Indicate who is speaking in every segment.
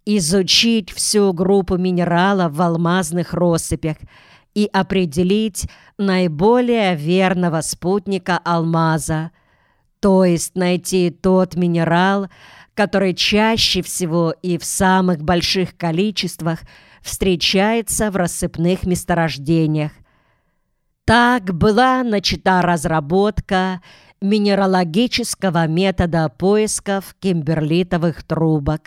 Speaker 1: изучить всю группу минералов в алмазных россыпях и определить наиболее верного спутника алмаза, то есть найти тот минерал, который чаще всего и в самых больших количествах встречается в рассыпных месторождениях. Так была начата разработка минералогического метода поисков кимберлитовых трубок.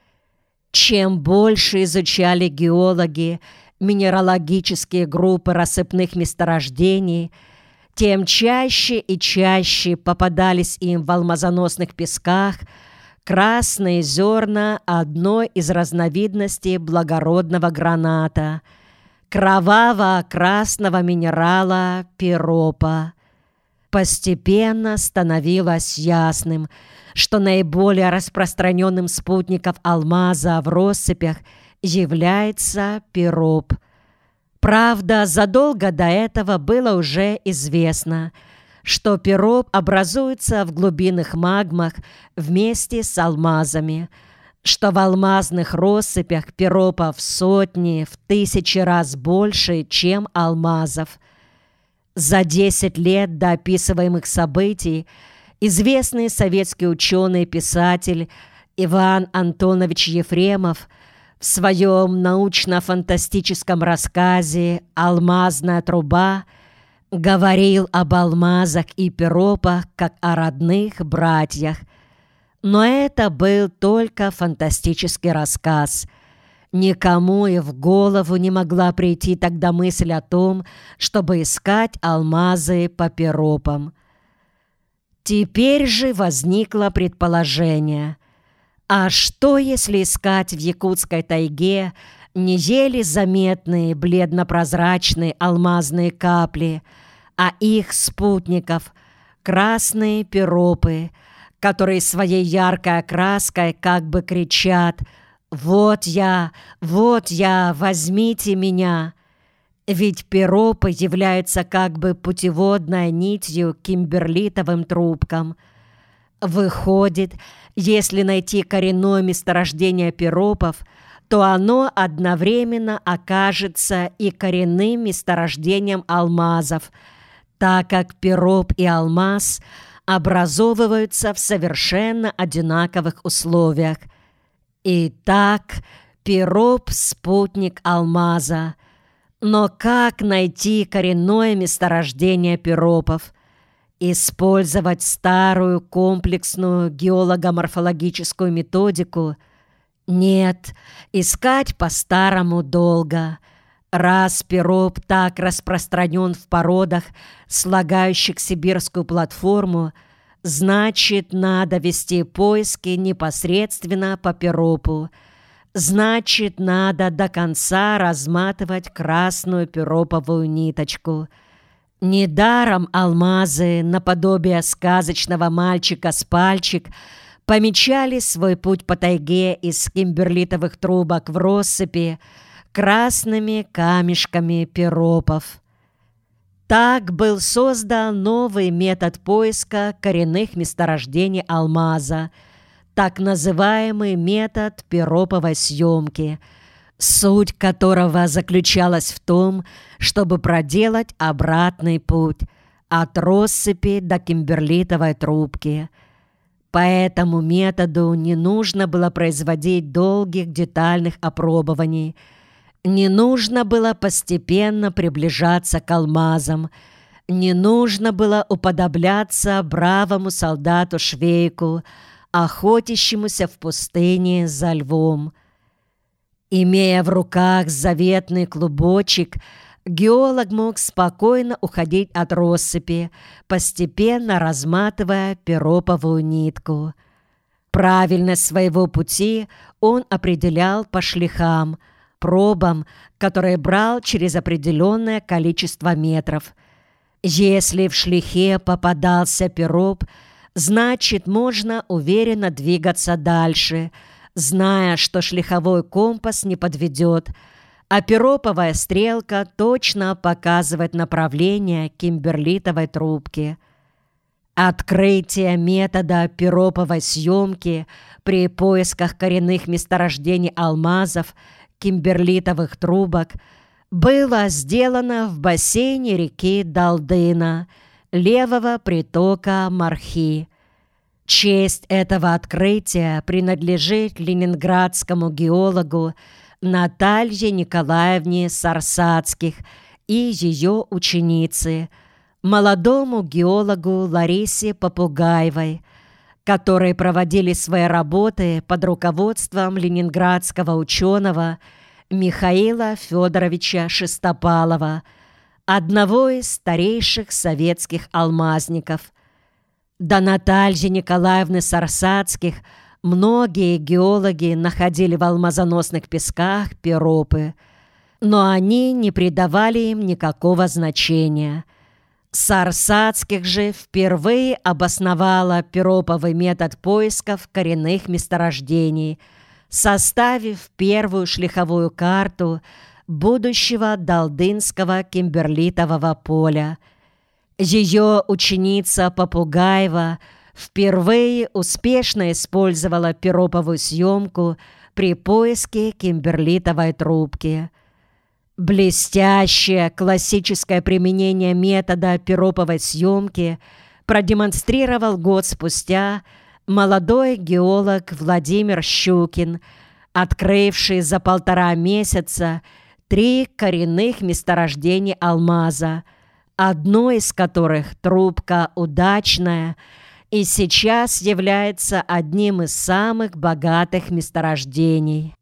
Speaker 1: Чем больше изучали геологи минералогические группы рассыпных месторождений, тем чаще и чаще попадались им в алмазоносных песках красные зерна одной из разновидностей благородного граната – кроваво-красного минерала пиропа. Постепенно становилось ясным, что наиболее распространенным спутником алмаза в россыпях является пироп. Правда, задолго до этого было уже известно, что пироп образуется в глубинных магмах вместе с алмазами, что в алмазных россыпях пиропа в сотни, в тысячи раз больше, чем алмазов. За 10 лет до описываемых событий известный советский ученый-писатель Иван Антонович Ефремов в своем научно-фантастическом рассказе «Алмазная труба» говорил об алмазах и пиропах как о родных братьях. Но это был только фантастический рассказ. Никому и в голову не могла прийти тогда мысль о том, чтобы искать алмазы по пиропам. Теперь же возникло предположение: а что, если искать в якутской тайге не еле заметные бледно-прозрачные алмазные капли, а их спутников – красные пиропы, которые своей яркой окраской как бы кричат: вот я, возьмите меня!» Ведь пиропы являются как бы путеводной нитью к кимберлитовым трубкам. Выходит, если найти коренное месторождение пиропов, то оно одновременно окажется и коренным месторождением алмазов, так как пироп и алмаз образовываются в совершенно одинаковых условиях. Итак, пироп – спутник алмаза. Но как найти коренное месторождение пиропов? Использовать старую комплексную геолого-морфологическую методику? Нет, искать по-старому долго. Раз пироп так распространен в породах, слагающих сибирскую платформу, значит, надо вести поиски непосредственно по пиропу. Значит, надо до конца разматывать красную пироповую ниточку. Недаром алмазы, наподобие сказочного мальчика с пальчик, помечали свой путь по тайге из кимберлитовых трубок в россыпи красными камешками пиропов. Так был создан новый метод поиска коренных месторождений алмаза, так называемый метод пироповой съемки, суть которого заключалась в том, чтобы проделать обратный путь от россыпи до кимберлитовой трубки. По этому методу не нужно было производить долгих детальных опробований, не нужно было постепенно приближаться к алмазам, не нужно было уподобляться бравому солдату Швейку, охотящемуся в пустыне за львом. Имея в руках заветный клубочек, геолог мог спокойно уходить от россыпи, постепенно разматывая пироповую нитку. Правильность своего пути он определял по шлихам, пробам, которые брал через определенное количество метров. Если в шлихе попадался пироп, значит, можно уверенно двигаться дальше, зная, что шлиховой компас не подведет, а пироповая стрелка точно показывает направление кимберлитовой трубки. Открытие метода пироповой съемки при поисках коренных месторождений алмазов, кимберлитовых трубок было сделано в бассейне реки Далдына, левого притока Мархи. Честь этого открытия принадлежит ленинградскому геологу Наталье Николаевне Сарсацких и ее ученице, молодому геологу Ларисе Попугаевой, которые проводили свои работы под руководством ленинградского ученого Михаила Федоровича Шестопалова, одного из старейших советских алмазников. До Натальи Николаевны Сарсацких многие геологи находили в алмазоносных песках пиропы, но они не придавали им никакого значения. Сарсацких же впервые обосновала пироповый метод поисков коренных месторождений, составив первую шлиховую карту будущего Далдынского кимберлитового поля. Ее ученица Попугаева впервые успешно использовала пироповую съемку при поиске кимберлитовой трубки. Блестящее классическое применение метода пироповой съемки продемонстрировал год спустя молодой геолог Владимир Щукин, открывший за 1,5 месяца 3 коренных месторождений алмаза, одно из которых трубка удачная и сейчас является одним из самых богатых месторождений.